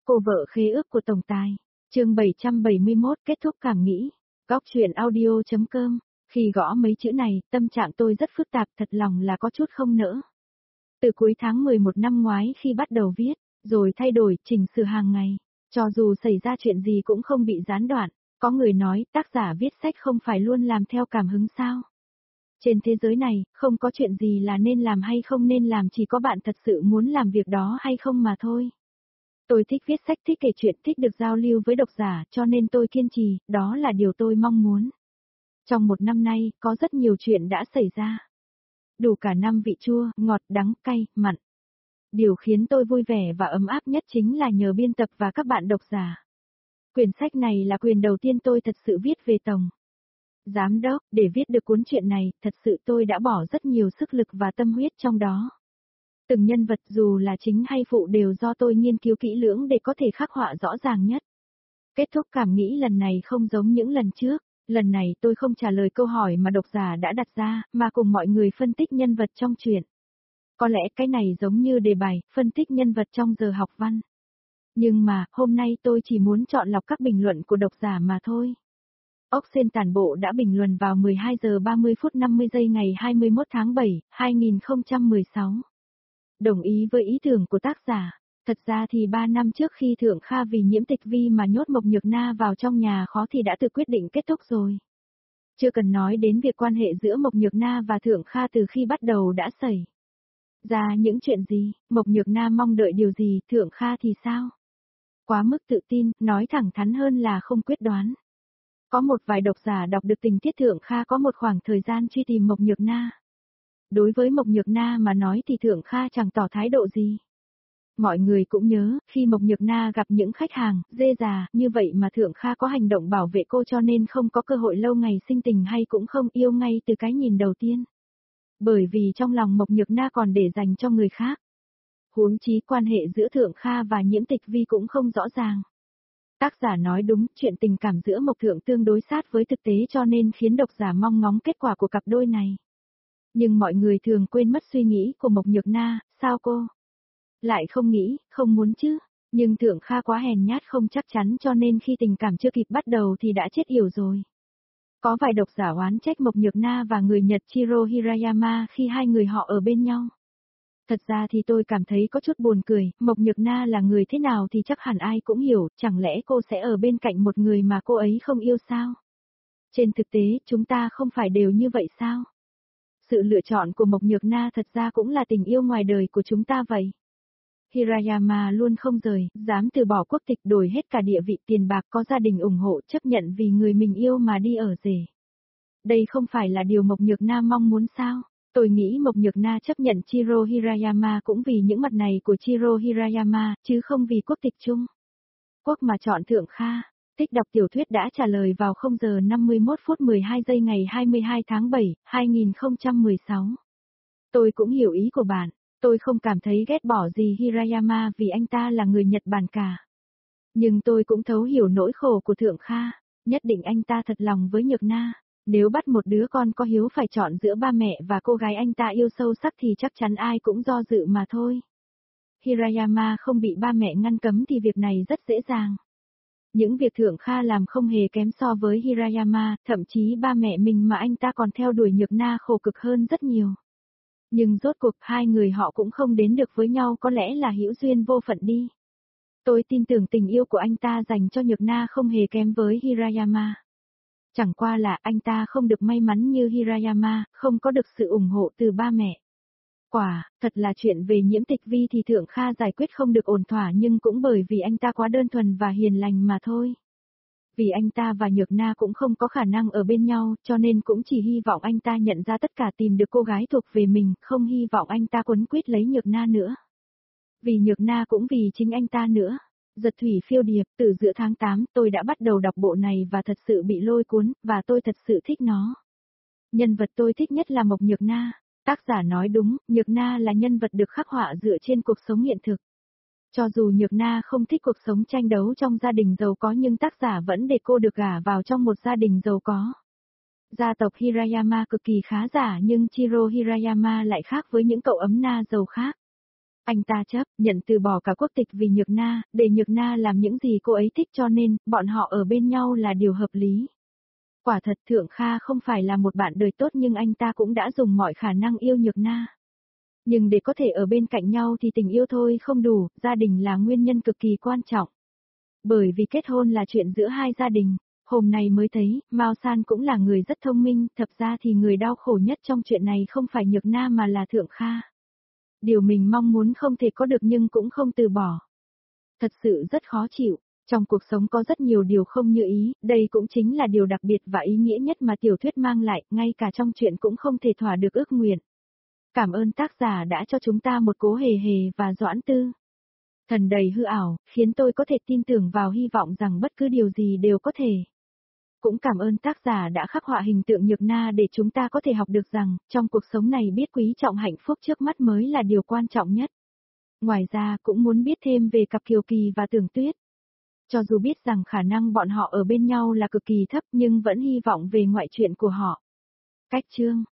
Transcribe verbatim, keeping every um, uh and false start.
Cô vợ khế ước của tổng tài. Chương bảy trăm bảy mươi mốt kết thúc cảm nghĩ. Góc truyện audio chấm com. Khi gõ mấy chữ này, tâm trạng tôi rất phức tạp, thật lòng là có chút không nỡ. Từ cuối tháng mười một năm ngoái khi bắt đầu viết, rồi thay đổi, chỉnh sửa hàng ngày, cho dù xảy ra chuyện gì cũng không bị gián đoạn. Có người nói, tác giả viết sách không phải luôn làm theo cảm hứng sao? Trên thế giới này, không có chuyện gì là nên làm hay không nên làm, chỉ có bạn thật sự muốn làm việc đó hay không mà thôi. Tôi thích viết sách, thích kể chuyện, thích được giao lưu với độc giả, cho nên tôi kiên trì, đó là điều tôi mong muốn. Trong một năm nay, có rất nhiều chuyện đã xảy ra. Đủ cả năm vị chua, ngọt, đắng, cay, mặn. Điều khiến tôi vui vẻ và ấm áp nhất chính là nhờ biên tập và các bạn độc giả. Quyển sách này là quyển đầu tiên tôi thật sự viết về Tổng Giám đốc, để viết được cuốn truyện này, thật sự tôi đã bỏ rất nhiều sức lực và tâm huyết trong đó. Từng nhân vật dù là chính hay phụ đều do tôi nghiên cứu kỹ lưỡng để có thể khắc họa rõ ràng nhất. Kết thúc cảm nghĩ lần này không giống những lần trước, lần này tôi không trả lời câu hỏi mà độc giả đã đặt ra, mà cùng mọi người phân tích nhân vật trong truyện. Có lẽ cái này giống như đề bài, phân tích nhân vật trong giờ học văn. Nhưng mà, hôm nay tôi chỉ muốn chọn lọc các bình luận của độc giả mà thôi. Ốc Sên Tản Bộ đã bình luận vào mười hai giờ ba mươi phút năm mươi giây ngày hai mươi mốt tháng bảy, hai nghìn không trăm mười sáu. Đồng ý với ý tưởng của tác giả. Thật ra thì ba năm trước khi Thượng Kha vì nhiễm tịch vi mà nhốt Mộc Nhược Na vào trong nhà khó thì đã tự quyết định kết thúc rồi. Chưa cần nói đến việc quan hệ giữa Mộc Nhược Na và Thượng Kha từ khi bắt đầu đã xảy ra những chuyện gì, Mộc Nhược Na mong đợi điều gì, Thượng Kha thì sao? Quá mức tự tin, nói thẳng thắn hơn là không quyết đoán. Có một vài độc giả đọc được tình tiết Thượng Kha có một khoảng thời gian truy tìm Mộc Nhược Na. Đối với Mộc Nhược Na mà nói thì Thượng Kha chẳng tỏ thái độ gì. Mọi người cũng nhớ, khi Mộc Nhược Na gặp những khách hàng, dê già, như vậy mà Thượng Kha có hành động bảo vệ cô cho nên không có cơ hội lâu ngày sinh tình hay cũng không yêu ngay từ cái nhìn đầu tiên. Bởi vì trong lòng Mộc Nhược Na còn để dành cho người khác. Huống chí quan hệ giữa Thượng Kha và nhiễm tịch vi cũng không rõ ràng. Tác giả nói đúng, chuyện tình cảm giữa Mộc Thượng tương đối sát với thực tế cho nên khiến độc giả mong ngóng kết quả của cặp đôi này. Nhưng mọi người thường quên mất suy nghĩ của Mộc Nhược Na, sao cô lại không nghĩ, không muốn chứ? Nhưng Thượng Kha quá hèn nhát không chắc chắn cho nên khi tình cảm chưa kịp bắt đầu thì đã chết yểu rồi. Có vài độc giả oán trách Mộc Nhược Na và người Nhật Chiro Hirayama khi hai người họ ở bên nhau. Thật ra thì tôi cảm thấy có chút buồn cười, Mộc Nhược Na là người thế nào thì chắc hẳn ai cũng hiểu, chẳng lẽ cô sẽ ở bên cạnh một người mà cô ấy không yêu sao? Trên thực tế, chúng ta không phải đều như vậy sao? Sự lựa chọn của Mộc Nhược Na thật ra cũng là tình yêu ngoài đời của chúng ta vậy. Hirayama luôn không rời, dám từ bỏ quốc tịch đổi hết cả địa vị tiền bạc có gia đình ủng hộ chấp nhận vì người mình yêu mà đi ở rể. Đây không phải là điều Mộc Nhược Na mong muốn sao? Tôi nghĩ Mộc Nhược Na chấp nhận Chiro Hirayama cũng vì những mặt này của Chiro Hirayama, chứ không vì quốc tịch chung. Quốc mà chọn Thượng Kha. Thích đọc tiểu thuyết đã trả lời vào không giờ năm mươi mốt phút mười hai giây ngày hai mươi hai tháng bảy, hai nghìn không trăm mười sáu. Tôi cũng hiểu ý của bạn. Tôi không cảm thấy ghét bỏ gì Hirayama vì anh ta là người Nhật Bản cả. Nhưng tôi cũng thấu hiểu nỗi khổ của Thượng Kha. Nhất định anh ta thật lòng với Nhược Na. Nếu bắt một đứa con có hiếu phải chọn giữa ba mẹ và cô gái anh ta yêu sâu sắc thì chắc chắn ai cũng do dự mà thôi. Hirayama không bị ba mẹ ngăn cấm thì việc này rất dễ dàng. Những việc Thượng Kha làm không hề kém so với Hirayama, thậm chí ba mẹ mình mà anh ta còn theo đuổi Nhược Na khổ cực hơn rất nhiều. Nhưng rốt cuộc hai người họ cũng không đến được với nhau, có lẽ là hữu duyên vô phận đi. Tôi tin tưởng tình yêu của anh ta dành cho Nhược Na không hề kém với Hirayama. Chẳng qua là anh ta không được may mắn như Hirayama, không có được sự ủng hộ từ ba mẹ. Quả, thật là chuyện về nhiễm tịch vi thì Thượng Kha giải quyết không được ổn thỏa nhưng cũng bởi vì anh ta quá đơn thuần và hiền lành mà thôi. Vì anh ta và Nhược Na cũng không có khả năng ở bên nhau, cho nên cũng chỉ hy vọng anh ta nhận ra tất cả tìm được cô gái thuộc về mình, không hy vọng anh ta quấn quýt lấy Nhược Na nữa. Vì Nhược Na cũng vì chính anh ta nữa. Giật thủy phiêu điệp, từ giữa tháng tám tôi đã bắt đầu đọc bộ này và thật sự bị lôi cuốn, và tôi thật sự thích nó. Nhân vật tôi thích nhất là Mộc Nhược Na. Tác giả nói đúng, Nhược Na là nhân vật được khắc họa dựa trên cuộc sống hiện thực. Cho dù Nhược Na không thích cuộc sống tranh đấu trong gia đình giàu có nhưng tác giả vẫn để cô được gả vào trong một gia đình giàu có. Gia tộc Hirayama cực kỳ khá giả nhưng Chiro Hirayama lại khác với những cậu ấm na giàu khác. Anh ta chấp nhận từ bỏ cả quốc tịch vì Nhược Na, để Nhược Na làm những gì cô ấy thích cho nên, bọn họ ở bên nhau là điều hợp lý. Quả thật Thượng Kha không phải là một bạn đời tốt nhưng anh ta cũng đã dùng mọi khả năng yêu Nhược Na. Nhưng để có thể ở bên cạnh nhau thì tình yêu thôi không đủ, gia đình là nguyên nhân cực kỳ quan trọng. Bởi vì kết hôn là chuyện giữa hai gia đình, hôm nay mới thấy, Mao San cũng là người rất thông minh, thật ra thì người đau khổ nhất trong chuyện này không phải Nhược Na mà là Thượng Kha. Điều mình mong muốn không thể có được nhưng cũng không từ bỏ. Thật sự rất khó chịu, trong cuộc sống có rất nhiều điều không như ý, đây cũng chính là điều đặc biệt và ý nghĩa nhất mà tiểu thuyết mang lại, ngay cả trong chuyện cũng không thể thỏa được ước nguyện. Cảm ơn tác giả đã cho chúng ta một Cố Hề Hề và Doãn Tư. Thần đầy hư ảo, khiến tôi có thể tin tưởng vào hy vọng rằng bất cứ điều gì đều có thể. Cũng cảm ơn tác giả đã khắc họa hình tượng Nhược Na để chúng ta có thể học được rằng, trong cuộc sống này biết quý trọng hạnh phúc trước mắt mới là điều quan trọng nhất. Ngoài ra cũng muốn biết thêm về cặp Kiều Kỳ và Tưởng Tuyết. Cho dù biết rằng khả năng bọn họ ở bên nhau là cực kỳ thấp nhưng vẫn hy vọng về ngoại truyện của họ. Cách chương